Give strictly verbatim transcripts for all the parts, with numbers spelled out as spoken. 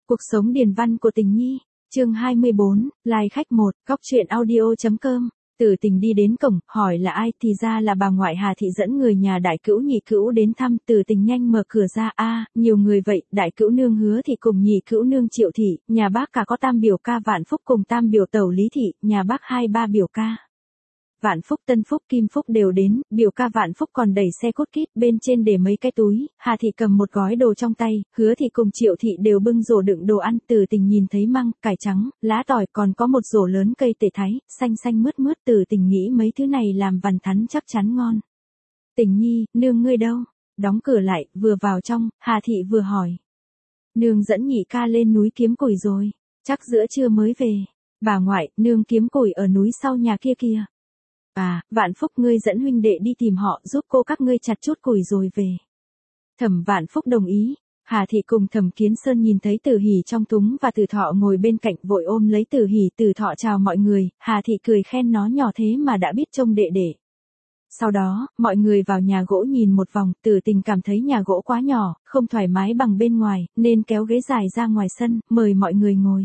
Cuộc sống điền văn của Tình Nhi, chương hai mươi bốn, Lai khách một, Cóc truyện audio.com. Tử Tình đi đến cổng, hỏi là ai, thì ra là bà ngoại Hà Thị dẫn người nhà đại cữu nhị cữu đến thăm. Tử Tình nhanh mở cửa ra, a, nhiều người vậy, đại cữu nương Hứa Thị cùng nhị cữu nương Triệu Thị, nhà bác cả có tam biểu ca Vạn Phúc cùng tam biểu tẩu Lý Thị, nhà bác hai ba biểu ca. Vạn Phúc, Tân Phúc, Kim Phúc đều đến, biểu ca Vạn Phúc còn đẩy xe cốt kít, bên trên để mấy cái túi, Hà Thị cầm một gói đồ trong tay, Hứa Thị cùng Triệu Thị đều bưng rổ đựng đồ ăn. Tử Tình nhìn thấy măng, cải trắng, lá tỏi, còn có một rổ lớn cây tể thái, xanh xanh mướt mướt. Tử Tình nghĩ mấy thứ này làm vằn thắn chắc chắn ngon. Tình Nhi, nương ngươi đâu? Đóng cửa lại, vừa vào trong, Hà Thị vừa hỏi. Nương dẫn nhị ca lên núi kiếm củi rồi, chắc giữa trưa mới về. Bà ngoại, nương kiếm củi ở núi sau nhà kia kìa. À, Vạn Phúc ngươi dẫn huynh đệ đi tìm họ giúp cô các ngươi chặt chút củi rồi về. Thẩm Vạn Phúc đồng ý. Hà Thị cùng Thẩm Kiến Sơn nhìn thấy Tử Hỷ trong túng và Tử Thọ ngồi bên cạnh vội ôm lấy Tử Hỷ. Tử Thọ chào mọi người, Hà Thị cười khen nó nhỏ thế mà đã biết trông đệ đệ. Sau đó, mọi người vào nhà gỗ nhìn một vòng. Tử Tình cảm thấy nhà gỗ quá nhỏ, không thoải mái bằng bên ngoài, nên kéo ghế dài ra ngoài sân, mời mọi người ngồi.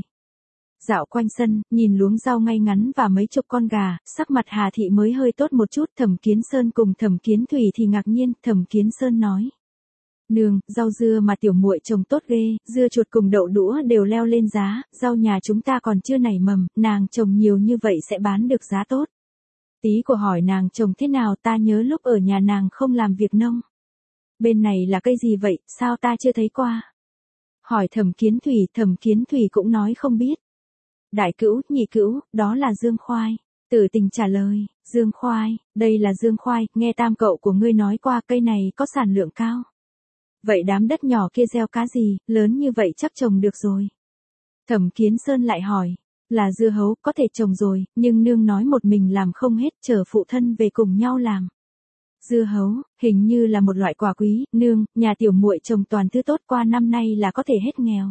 Dạo quanh sân, nhìn luống rau ngay ngắn và mấy chục con gà, sắc mặt Hà Thị mới hơi tốt một chút. Thẩm Kiến Sơn cùng Thẩm Kiến Thủy thì ngạc nhiên. Thẩm Kiến Sơn nói: Nương, rau dưa mà tiểu muội trồng tốt ghê, dưa chuột cùng đậu đũa đều leo lên giá, rau nhà chúng ta còn chưa nảy mầm, nàng trồng nhiều như vậy sẽ bán được giá tốt. Tí của hỏi nàng trồng thế nào, ta nhớ lúc ở nhà nàng không làm việc nông. Bên này là cây gì vậy, sao ta chưa thấy qua? Hỏi Thẩm Kiến Thủy, Thẩm Kiến Thủy cũng nói không biết. Đại cữu, nhị cữu, đó là dương khoai. Tử Tình trả lời, dương khoai, đây là dương khoai, nghe tam cậu của ngươi nói qua cây này có sản lượng cao. Vậy đám đất nhỏ kia gieo cá gì, lớn như vậy chắc trồng được rồi. Thẩm Kiến Sơn lại hỏi, là dưa hấu, có thể trồng rồi, nhưng nương nói một mình làm không hết, chờ phụ thân về cùng nhau làm. Dưa hấu, hình như là một loại quả quý, nương, nhà tiểu muội trồng toàn thứ tốt, qua năm nay là có thể hết nghèo.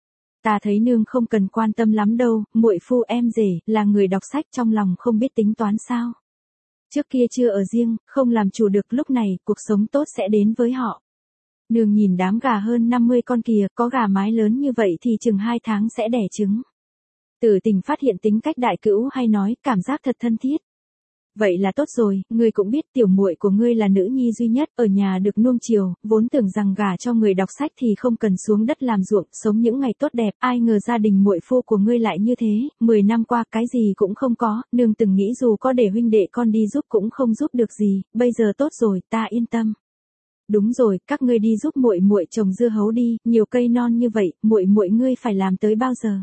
Ta thấy nương không cần quan tâm lắm đâu, muội phu em rể, là người đọc sách trong lòng không biết tính toán sao. Trước kia chưa ở riêng, không làm chủ được, lúc này, cuộc sống tốt sẽ đến với họ. Nương nhìn đám gà hơn năm mươi con kìa, có gà mái lớn như vậy thì chừng hai tháng sẽ đẻ trứng. Tử Tình phát hiện tính cách đại cữu hay nói, cảm giác thật thân thiết. Vậy là tốt rồi, ngươi cũng biết tiểu muội của ngươi là nữ nhi duy nhất, ở nhà được nuông chiều, vốn tưởng rằng gả cho người đọc sách thì không cần xuống đất làm ruộng, sống những ngày tốt đẹp, ai ngờ gia đình muội phu của ngươi lại như thế, mười năm qua cái gì cũng không có, nương từng nghĩ dù có để huynh đệ con đi giúp cũng không giúp được gì, bây giờ tốt rồi, ta yên tâm. Đúng rồi, các ngươi đi giúp muội muội trồng dưa hấu đi, nhiều cây non như vậy, muội muội ngươi phải làm tới bao giờ?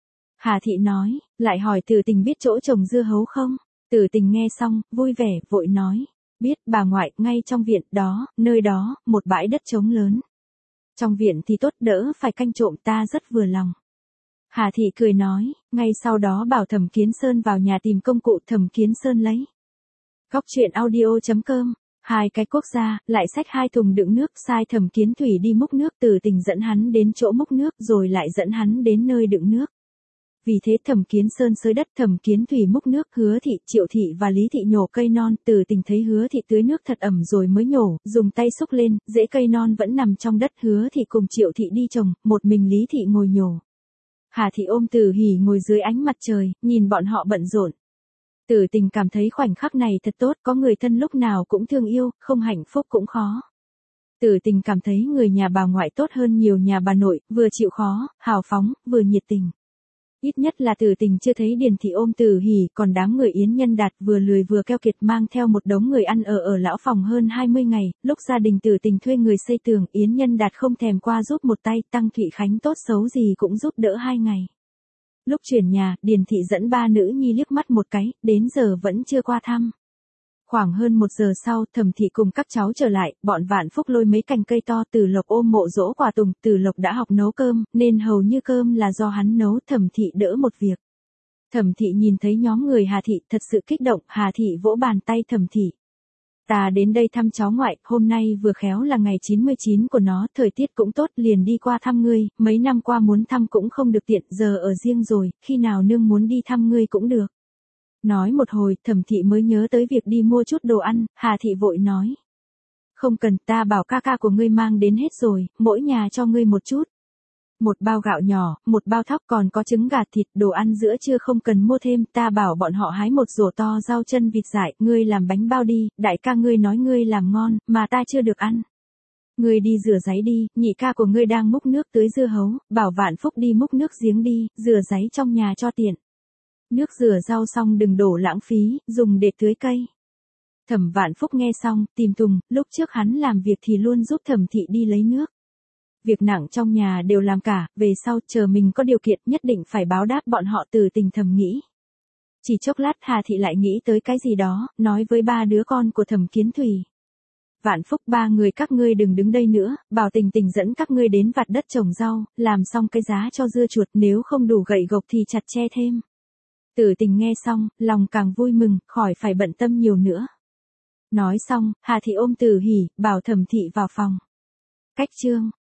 Hà Thị nói, lại hỏi Tử Tình biết chỗ trồng dưa hấu không? Tử Tình nghe xong, vui vẻ, vội nói, biết bà ngoại, ngay trong viện đó, nơi đó, một bãi đất trống lớn. Trong viện thì tốt, đỡ phải canh trộm, ta rất vừa lòng. Hà Thị cười nói, ngay sau đó bảo Thẩm Kiến Sơn vào nhà tìm công cụ. Thẩm Kiến Sơn lấy. Cóc truyện audio.com, hai cái cuốc ra, lại xách hai thùng đựng nước, sai Thẩm Kiến Thủy đi múc nước. Tử Tình dẫn hắn đến chỗ múc nước, rồi lại dẫn hắn đến nơi đựng nước. Vì thế Thẩm Kiến Sơn xới đất, Thẩm Kiến Thủy múc nước, Hứa Thị, Triệu Thị và Lý Thị nhổ cây non. Tử Tình thấy Hứa Thị tưới nước thật ẩm rồi mới nhổ, dùng tay xúc lên, rễ cây non vẫn nằm trong đất. Hứa Thị cùng Triệu Thị đi trồng, một mình Lý Thị ngồi nhổ. Hà Thị ôm Tử Hỷ ngồi dưới ánh mặt trời, nhìn bọn họ bận rộn. Tử Tình cảm thấy khoảnh khắc này thật tốt, có người thân lúc nào cũng thương yêu, không hạnh phúc cũng khó. Tử Tình cảm thấy người nhà bà ngoại tốt hơn nhiều nhà bà nội, vừa chịu khó, hào phóng, vừa nhiệt tình. Ít nhất là Tử Tình chưa thấy Điền Thị ôm Tử Hỷ, còn đám người Yến Nhân Đạt vừa lười vừa keo kiệt mang theo một đống người ăn ở ở lão phòng hơn hai mươi ngày, lúc gia đình Tử Tình thuê người xây tường, Yến Nhân Đạt không thèm qua giúp một tay, Tăng Thụy Khánh tốt xấu gì cũng giúp đỡ hai ngày. Lúc chuyển nhà, Điền Thị dẫn ba nữ nhi liếc mắt một cái, đến giờ vẫn chưa qua thăm. Khoảng hơn một giờ sau, Thẩm Thị cùng các cháu trở lại, bọn Vạn Phúc lôi mấy cành cây to. Tử Lộc ôm mộ dỗ quả tùng, Tử Lộc đã học nấu cơm, nên hầu như cơm là do hắn nấu. Thẩm Thị đỡ một việc. Thẩm Thị nhìn thấy nhóm người Hà Thị, thật sự kích động. Hà Thị vỗ bàn tay Thẩm Thị. Ta đến đây thăm cháu ngoại, hôm nay vừa khéo là ngày chín mươi chín của nó, thời tiết cũng tốt, liền đi qua thăm ngươi, mấy năm qua muốn thăm cũng không được tiện, giờ ở riêng rồi, khi nào nương muốn đi thăm ngươi cũng được. Nói một hồi, Thẩm Thị mới nhớ tới việc đi mua chút đồ ăn. Hà Thị vội nói, không cần, ta bảo ca ca của ngươi mang đến hết rồi, mỗi nhà cho ngươi một chút. Một bao gạo nhỏ, một bao thóc còn có trứng gà thịt, đồ ăn giữa trưa không cần mua thêm, ta bảo bọn họ hái một rổ to rau chân vịt dại, ngươi làm bánh bao đi, đại ca ngươi nói ngươi làm ngon, mà ta chưa được ăn. Ngươi đi rửa giấy đi, nhị ca của ngươi đang múc nước tưới dưa hấu, bảo Vạn Phúc đi múc nước giếng đi, rửa giấy trong nhà cho tiện. Nước rửa rau xong đừng đổ lãng phí, dùng để tưới cây. Thẩm Vạn Phúc nghe xong, tìm Tùng, lúc trước hắn làm việc thì luôn giúp Thẩm Thị đi lấy nước. Việc nặng trong nhà đều làm cả, về sau chờ mình có điều kiện nhất định phải báo đáp bọn họ. Từ Tình thầm nghĩ. Chỉ chốc lát Hà Thị lại nghĩ tới cái gì đó, nói với ba đứa con của Thẩm Kiến Thủy. Vạn Phúc, ba người các ngươi đừng đứng đây nữa, bảo Tình Tình dẫn các ngươi đến vặt đất trồng rau, làm xong cái giá cho dưa chuột, nếu không đủ gậy gộc thì chặt tre thêm. Từ Tình nghe xong, lòng càng vui mừng, khỏi phải bận tâm nhiều nữa. Nói xong, Hà Thị ôm Từ Hỉ, bảo Thẩm Thị vào phòng. Cách chương